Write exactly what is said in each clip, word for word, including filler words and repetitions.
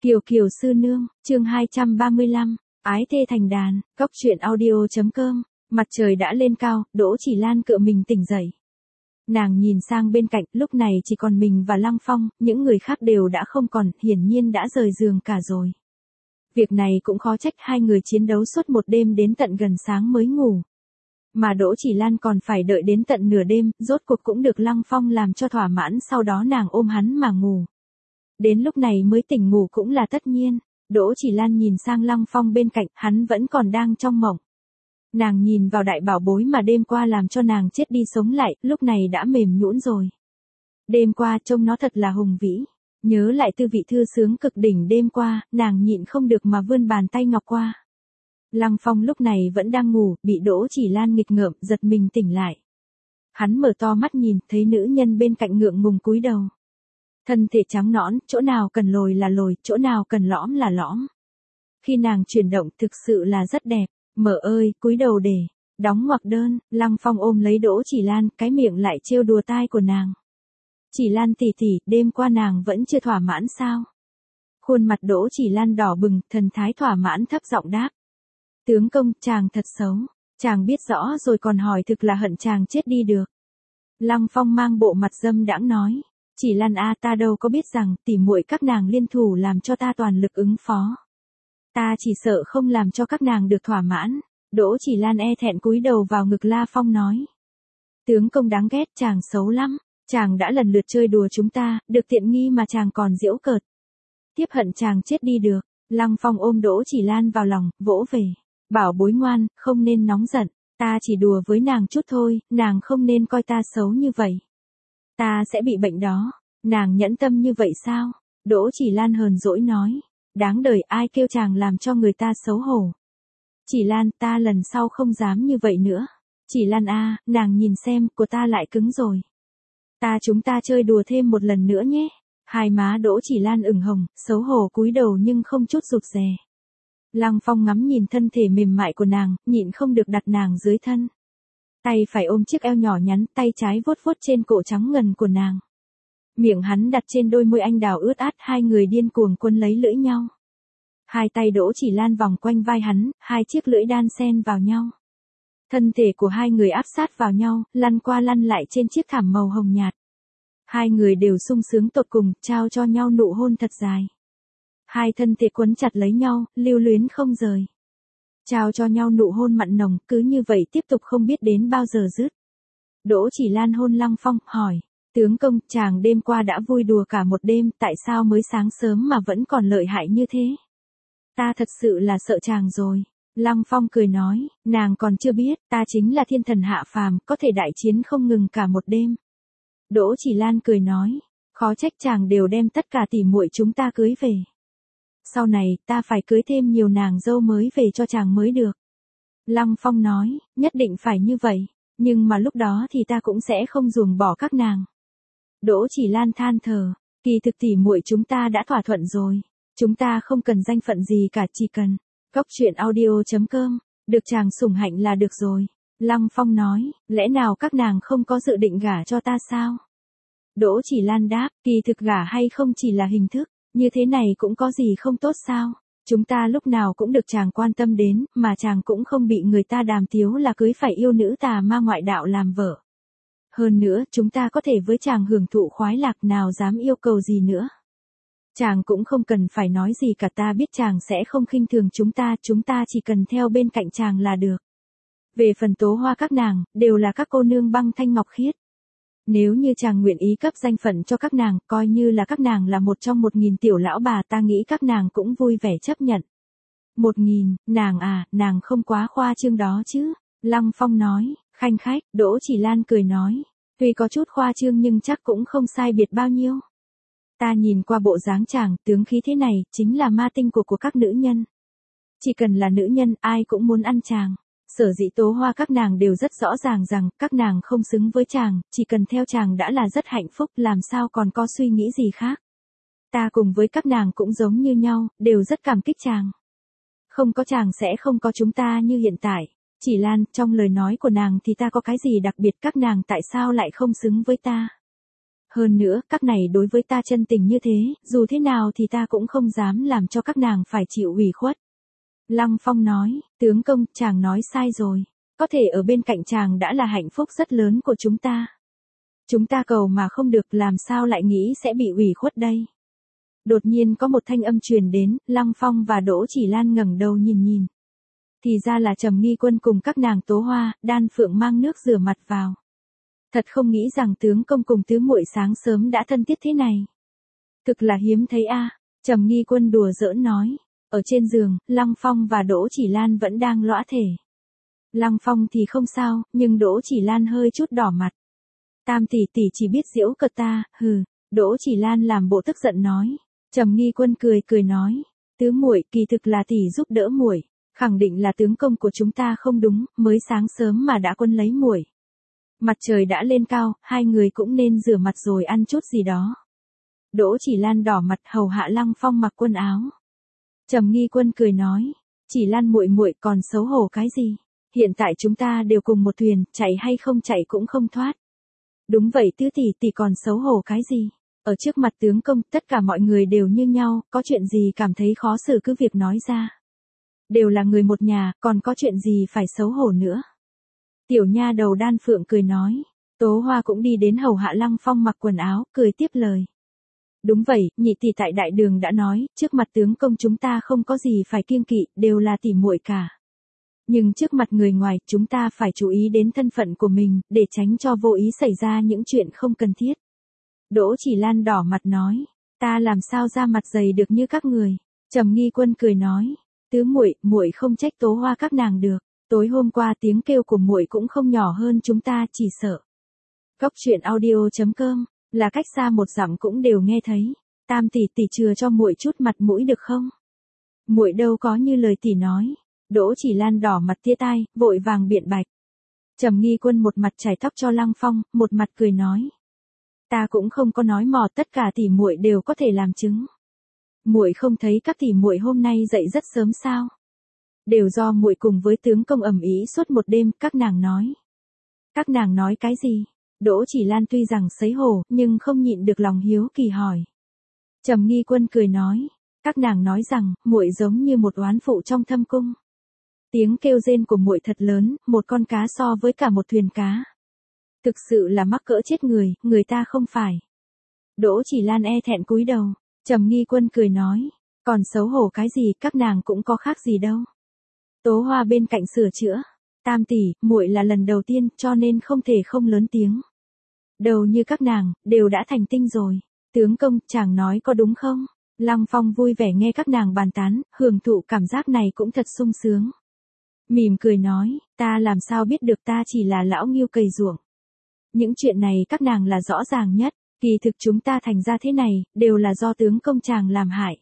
Kiều Kiều sư nương, chương hai trăm ba mươi lăm, ái thê thành đàn, góc truyện audio.com, mặt trời đã lên cao, Đỗ Chỉ Lan cựa mình tỉnh dậy. Nàng nhìn sang bên cạnh, lúc này chỉ còn mình và Lăng Phong, những người khác đều đã không còn, hiển nhiên đã rời giường cả rồi. Việc này cũng khó trách hai người chiến đấu suốt một đêm đến tận gần sáng mới ngủ. Mà Đỗ Chỉ Lan còn phải đợi đến tận nửa đêm, rốt cuộc cũng được Lăng Phong làm cho thỏa mãn, sau đó nàng ôm hắn mà ngủ. Đến lúc này mới tỉnh ngủ cũng là tất nhiên. Đỗ Chỉ Lan nhìn sang Lăng Phong bên cạnh, hắn vẫn còn đang trong mộng. Nàng nhìn vào đại bảo bối mà đêm qua làm cho nàng chết đi sống lại, lúc này đã mềm nhũn rồi. Đêm qua trông nó thật là hùng vĩ. Nhớ lại tư vị thư sướng cực đỉnh đêm qua, nàng nhịn không được mà vươn bàn tay ngọc qua. Lăng Phong lúc này vẫn đang ngủ, bị Đỗ Chỉ Lan nghịch ngợm, giật mình tỉnh lại. Hắn mở to mắt nhìn, thấy nữ nhân bên cạnh ngượng ngùng cúi đầu. Thân thể trắng nõn, chỗ nào cần lồi là lồi, chỗ nào cần lõm là lõm. Khi nàng chuyển động thực sự là rất đẹp. Mở ơi, cúi đầu để, đóng ngoặc đơn. Lăng Phong ôm lấy Đỗ Chỉ Lan, cái miệng lại trêu đùa tai của nàng. Chỉ Lan tỷ tỷ, đêm qua nàng vẫn chưa thỏa mãn sao? Khuôn mặt Đỗ Chỉ Lan đỏ bừng, thần thái thỏa mãn thấp giọng đáp. Tướng công, chàng thật xấu. Chàng biết rõ rồi còn hỏi, thực là hận chàng chết đi được. Lăng Phong mang bộ mặt dâm đãng nói. Chỉ Lan a, ta đâu có biết rằng tỉ muội các nàng liên thủ làm cho ta toàn lực ứng phó. Ta chỉ sợ không làm cho các nàng được thỏa mãn. Đỗ Chỉ Lan e thẹn cúi đầu vào ngực La Phong nói. Tướng công đáng ghét, chàng xấu lắm. Chàng đã lần lượt chơi đùa chúng ta, được tiện nghi mà chàng còn giễu cợt. Tiếp hận chàng chết đi được. Lăng Phong ôm Đỗ Chỉ Lan vào lòng, vỗ về. Bảo bối ngoan, không nên nóng giận. Ta chỉ đùa với nàng chút thôi, nàng không nên coi ta xấu như vậy. Ta sẽ bị bệnh đó. Nàng nhẫn tâm như vậy sao? Đỗ Chỉ Lan hờn dỗi nói. Đáng đời, ai kêu chàng làm cho người ta xấu hổ. Chỉ Lan, ta lần sau không dám như vậy nữa. Chỉ Lan a, nàng nhìn xem, của ta lại cứng rồi. Ta chúng ta chơi đùa thêm một lần nữa nhé. Hai má Đỗ Chỉ Lan ửng hồng, xấu hổ cúi đầu nhưng không chút rụt rè. Lăng Phong ngắm nhìn thân thể mềm mại của nàng, nhịn không được đặt nàng dưới thân. Tay phải ôm chiếc eo nhỏ nhắn, tay trái vuốt vuốt trên cổ trắng ngần của nàng. Miệng hắn đặt trên đôi môi anh đào ướt át, hai người điên cuồng quấn lấy lưỡi nhau. Hai tay Đỗ Chỉ Lan vòng quanh vai hắn, hai chiếc lưỡi đan xen vào nhau. Thân thể của hai người áp sát vào nhau, lăn qua lăn lại trên chiếc thảm màu hồng nhạt. Hai người đều sung sướng tột cùng, trao cho nhau nụ hôn thật dài. Hai thân thể quấn chặt lấy nhau, lưu luyến không rời. Trao cho nhau nụ hôn mặn nồng, cứ như vậy tiếp tục không biết đến bao giờ dứt. Đỗ Chỉ Lan hôn Lăng Phong, hỏi. Tướng công, chàng đêm qua đã vui đùa cả một đêm, tại sao mới sáng sớm mà vẫn còn lợi hại như thế? Ta thật sự là sợ chàng rồi. Lăng Phong cười nói, nàng còn chưa biết, ta chính là thiên thần hạ phàm, có thể đại chiến không ngừng cả một đêm. Đỗ Chỉ Lan cười nói, khó trách chàng đều đem tất cả tỉ muội chúng ta cưới về. Sau này, ta phải cưới thêm nhiều nàng dâu mới về cho chàng mới được. Lăng Phong nói, nhất định phải như vậy, nhưng mà lúc đó thì ta cũng sẽ không ruồng bỏ các nàng. Đỗ Chỉ Lan than thở, kỳ thực tỉ muội chúng ta đã thỏa thuận rồi, chúng ta không cần danh phận gì cả, chỉ cần góc truyện audio.com, được chàng sủng hạnh là được rồi. Lăng Phong nói, lẽ nào các nàng không có dự định gả cho ta sao? Đỗ Chỉ Lan đáp, kỳ thực gả hay không chỉ là hình thức, như thế này cũng có gì không tốt sao? Chúng ta lúc nào cũng được chàng quan tâm đến, mà chàng cũng không bị người ta đàm tiếu là cưới phải yêu nữ tà ma ngoại đạo làm vợ. Hơn nữa, chúng ta có thể với chàng hưởng thụ khoái lạc, nào dám yêu cầu gì nữa. Chàng cũng không cần phải nói gì cả, ta biết chàng sẽ không khinh thường chúng ta, chúng ta chỉ cần theo bên cạnh chàng là được. Về phần Tố Hoa các nàng, đều là các cô nương băng thanh ngọc khiết. Nếu như chàng nguyện ý cấp danh phận cho các nàng, coi như là các nàng là một trong một nghìn tiểu lão bà, ta nghĩ các nàng cũng vui vẻ chấp nhận. Một nghìn, nàng à, nàng không quá khoa trương đó chứ? Lăng Phong nói, khanh khách. Đỗ Chỉ Lan cười nói, tuy có chút khoa trương nhưng chắc cũng không sai biệt bao nhiêu. Ta nhìn qua bộ dáng chàng, tướng khí thế này, chính là ma tinh của của các nữ nhân. Chỉ cần là nữ nhân, ai cũng muốn ăn chàng. Sở dĩ Tố Hoa các nàng đều rất rõ ràng rằng, các nàng không xứng với chàng, chỉ cần theo chàng đã là rất hạnh phúc, làm sao còn có suy nghĩ gì khác. Ta cùng với các nàng cũng giống như nhau, đều rất cảm kích chàng. Không có chàng sẽ không có chúng ta như hiện tại. Chỉ Lan, trong lời nói của nàng thì ta có cái gì đặc biệt, các nàng tại sao lại không xứng với ta? Hơn nữa, các này đối với ta chân tình như thế, dù thế nào thì ta cũng không dám làm cho các nàng phải chịu ủy khuất. Lăng Phong nói, tướng công, chàng nói sai rồi. Có thể ở bên cạnh chàng đã là hạnh phúc rất lớn của chúng ta. Chúng ta cầu mà không được, làm sao lại nghĩ sẽ bị ủy khuất đây. Đột nhiên có một thanh âm truyền đến, Lăng Phong và Đỗ Chỉ Lan ngẩng đầu nhìn nhìn. Thì ra là Trầm Nghi Quân cùng các nàng Tố Hoa, Đan Phượng mang nước rửa mặt vào. Thật không nghĩ rằng tướng công cùng tứ muội sáng sớm đã thân thiết thế này. Thực là hiếm thấy a. Trầm Nghi Quân đùa giỡn nói. Ở trên giường, Lăng Phong và Đỗ Chỉ Lan vẫn đang lõa thể. Lăng Phong thì không sao, nhưng Đỗ Chỉ Lan hơi chút đỏ mặt. Tam tỷ tỷ chỉ biết giễu cợt ta, hừ. Đỗ Chỉ Lan làm bộ tức giận nói. Trầm Nghi Quân cười cười nói. Tứ muội, kỳ thực là tỷ giúp đỡ muội, khẳng định là tướng công của chúng ta không đúng, mới sáng sớm mà đã quân lấy muội. Mặt trời đã lên cao, hai người cũng nên rửa mặt rồi ăn chút gì đó. Đỗ Chỉ Lan đỏ mặt hầu hạ Lăng Phong mặc quần áo. Trầm Nghi Quân cười nói, Chỉ Lan muội muội còn xấu hổ cái gì? Hiện tại chúng ta đều cùng một thuyền, chạy hay không chạy cũng không thoát. Đúng vậy tứ tỷ tỷ còn xấu hổ cái gì? Ở trước mặt tướng công, tất cả mọi người đều như nhau, có chuyện gì cảm thấy khó xử cứ việc nói ra. Đều là người một nhà, còn có chuyện gì phải xấu hổ nữa. Tiểu nha đầu Đan Phượng cười nói. Tố Hoa cũng đi đến hầu hạ Lăng Phong mặc quần áo, cười tiếp lời. Đúng vậy, nhị tỷ tại đại đường đã nói, trước mặt tướng công chúng ta không có gì phải kiêng kỵ, đều là tỷ muội cả. Nhưng trước mặt người ngoài, chúng ta phải chú ý đến thân phận của mình, để tránh cho vô ý xảy ra những chuyện không cần thiết. Đỗ Chỉ Lan đỏ mặt nói, ta làm sao ra mặt dày được như các người. Trầm Nghi Quân cười nói, tứ muội, muội không trách Tố Hoa các nàng được. Tối hôm qua tiếng kêu của muội cũng không nhỏ hơn chúng ta, chỉ sợ. Cốc truyện audio chấm com là cách xa một dặm cũng đều nghe thấy. Tam tỷ tỷ chừa cho muội chút mặt mũi được không? Muội đâu có như lời tỷ nói. Đỗ Chỉ Lan đỏ mặt tia tai, vội vàng biện bạch. Trầm Nghi Quân một mặt chải tóc cho Lăng Phong, một mặt cười nói. Ta cũng không có nói mò, tất cả tỷ muội đều có thể làm chứng. Muội không thấy các tỷ muội hôm nay dậy rất sớm sao? Đều do muội cùng với tướng công ầm ĩ suốt một đêm, các nàng nói. Các nàng nói cái gì? Đỗ Chỉ Lan tuy rằng sấy hổ, nhưng không nhịn được lòng hiếu kỳ hỏi. Trầm Nghi Quân cười nói, các nàng nói rằng, muội giống như một oán phụ trong thâm cung. Tiếng kêu rên của muội thật lớn, một con cá so với cả một thuyền cá. Thực sự là mắc cỡ chết người, người ta không phải. Đỗ Chỉ Lan e thẹn cúi đầu. Trầm Nghi Quân cười nói, còn xấu hổ cái gì, các nàng cũng có khác gì đâu. Tố Hoa bên cạnh sửa chữa, tam tỷ, muội là lần đầu tiên, cho nên không thể không lớn tiếng. Đầu như các nàng, đều đã thành tinh rồi. Tướng công, chàng nói có đúng không? Lăng Phong vui vẻ nghe các nàng bàn tán, hưởng thụ cảm giác này cũng thật sung sướng. Mỉm cười nói, ta làm sao biết được, ta chỉ là lão nghiêu cày ruộng. Những chuyện này các nàng là rõ ràng nhất, kỳ thực chúng ta thành ra thế này, đều là do tướng công chàng làm hại.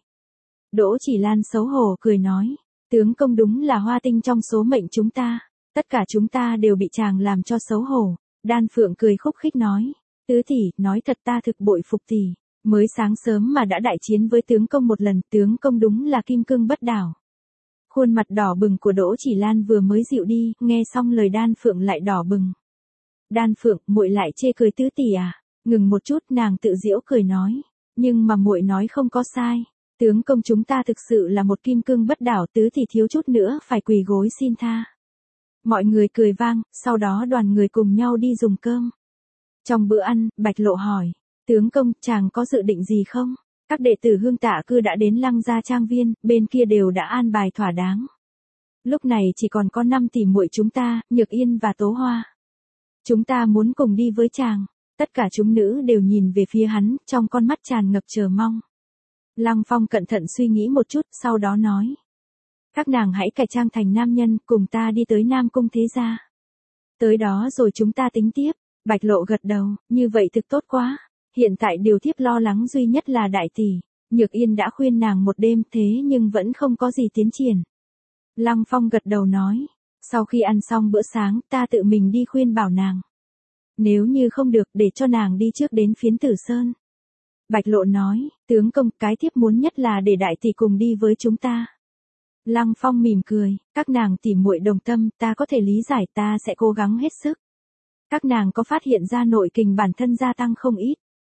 Đỗ Chỉ Lan xấu hổ cười nói, tướng công đúng là hoa tinh trong số mệnh chúng ta, tất cả chúng ta đều bị chàng làm cho xấu hổ. Đan Phượng cười khúc khích nói, tứ tỷ, nói thật ta thực bội phục tỷ, mới sáng sớm mà đã đại chiến với tướng công một lần, tướng công đúng là kim cương bất đảo. Khuôn mặt đỏ bừng của Đỗ Chỉ Lan vừa mới dịu đi, nghe xong lời Đan Phượng lại đỏ bừng. Đan Phượng, muội lại chê cười tứ tỷ à? Ngừng một chút, nàng tự giễu cười nói, nhưng mà muội nói không có sai, tướng công chúng ta thực sự là một kim cương bất đảo, tứ tỷ thiếu chút nữa phải quỳ gối xin tha. Mọi người cười vang, sau đó đoàn người cùng nhau đi dùng cơm. Trong bữa ăn, Bạch Lộ hỏi, tướng công, chàng có dự định gì không? Các đệ tử Hương Tạ Cư đã đến Lăng Gia Trang Viên, bên kia đều đã an bài thỏa đáng. Lúc này chỉ còn có năm tỷ muội chúng ta, Nhược Yên và Tố Hoa. Chúng ta muốn cùng đi với chàng. Tất cả chúng nữ đều nhìn về phía hắn, trong con mắt tràn ngập chờ mong. Lăng Phong cẩn thận suy nghĩ một chút, sau đó nói. Các nàng hãy cải trang thành nam nhân, cùng ta đi tới Nam Cung thế gia. Tới đó rồi chúng ta tính tiếp. Bạch Lộ gật đầu, như vậy thực tốt quá. Hiện tại điều thiếp lo lắng duy nhất là đại tỷ. Nhược Yên đã khuyên nàng một đêm thế nhưng vẫn không có gì tiến triển. Lăng Phong gật đầu nói. Sau khi ăn xong bữa sáng, ta tự mình đi khuyên bảo nàng. Nếu như không được, để cho nàng đi trước đến Phiến Tử Sơn. Bạch Lộ nói, tướng công, cái thiếp muốn nhất là để đại tỷ cùng đi với chúng ta. Lăng Phong mỉm cười, các nàng tỉ muội đồng tâm, ta có thể lý giải, ta sẽ cố gắng hết sức. Các nàng có phát hiện ra nội kình bản thân gia tăng không ít.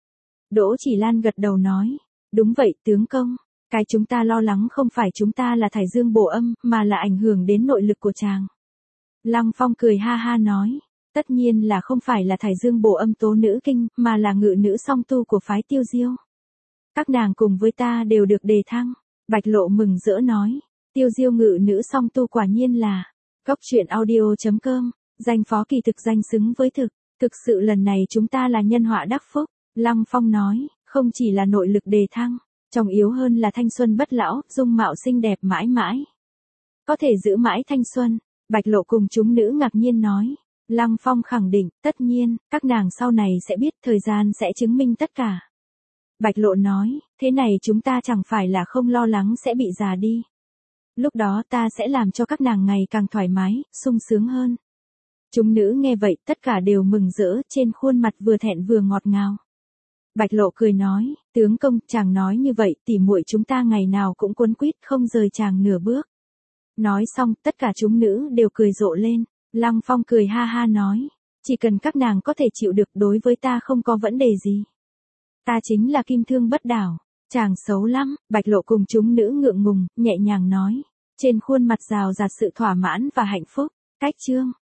Đỗ Chỉ Lan gật đầu nói. Đúng vậy tướng công, cái chúng ta lo lắng không phải chúng ta là thải dương bổ âm, mà là ảnh hưởng đến nội lực của chàng. Lăng Phong cười ha ha nói. Tất nhiên là không phải là thải dương bổ âm tố nữ kinh, mà là ngự nữ song tu của phái Tiêu Diêu. Các nàng cùng với ta đều được đề thăng. Bạch Lộ mừng rỡ nói. Tiêu Diêu ngự nữ song tu quả nhiên là. Cốc truyện audio chấm com, danh phó kỳ thực danh xứng với thực. Thực sự lần này chúng ta là nhân họa đắc phúc. Lăng Phong nói, không chỉ là nội lực đề thăng, trọng yếu hơn là thanh xuân bất lão, dung mạo xinh đẹp mãi mãi. Có thể giữ mãi thanh xuân. Bạch Lộ cùng chúng nữ ngạc nhiên nói. Lăng Phong khẳng định, tất nhiên, các nàng sau này sẽ biết, thời gian sẽ chứng minh tất cả. Bạch Lộ nói, thế này chúng ta chẳng phải là không lo lắng sẽ bị già đi. Lúc đó ta sẽ làm cho các nàng ngày càng thoải mái, sung sướng hơn. Chúng nữ nghe vậy, tất cả đều mừng rỡ, trên khuôn mặt vừa thẹn vừa ngọt ngào. Bạch Lộ cười nói, tướng công, chàng nói như vậy, tỉ muội chúng ta ngày nào cũng quấn quýt không rời chàng nửa bước. Nói xong, tất cả chúng nữ đều cười rộ lên. Lăng Phong cười ha ha nói, chỉ cần các nàng có thể chịu được, đối với ta không có vấn đề gì. Ta chính là kim thương bất đảo. Chàng xấu lắm. Bạch Lộ cùng chúng nữ ngượng ngùng, nhẹ nhàng nói. Trên khuôn mặt rào rạt sự thỏa mãn và hạnh phúc. Cách chương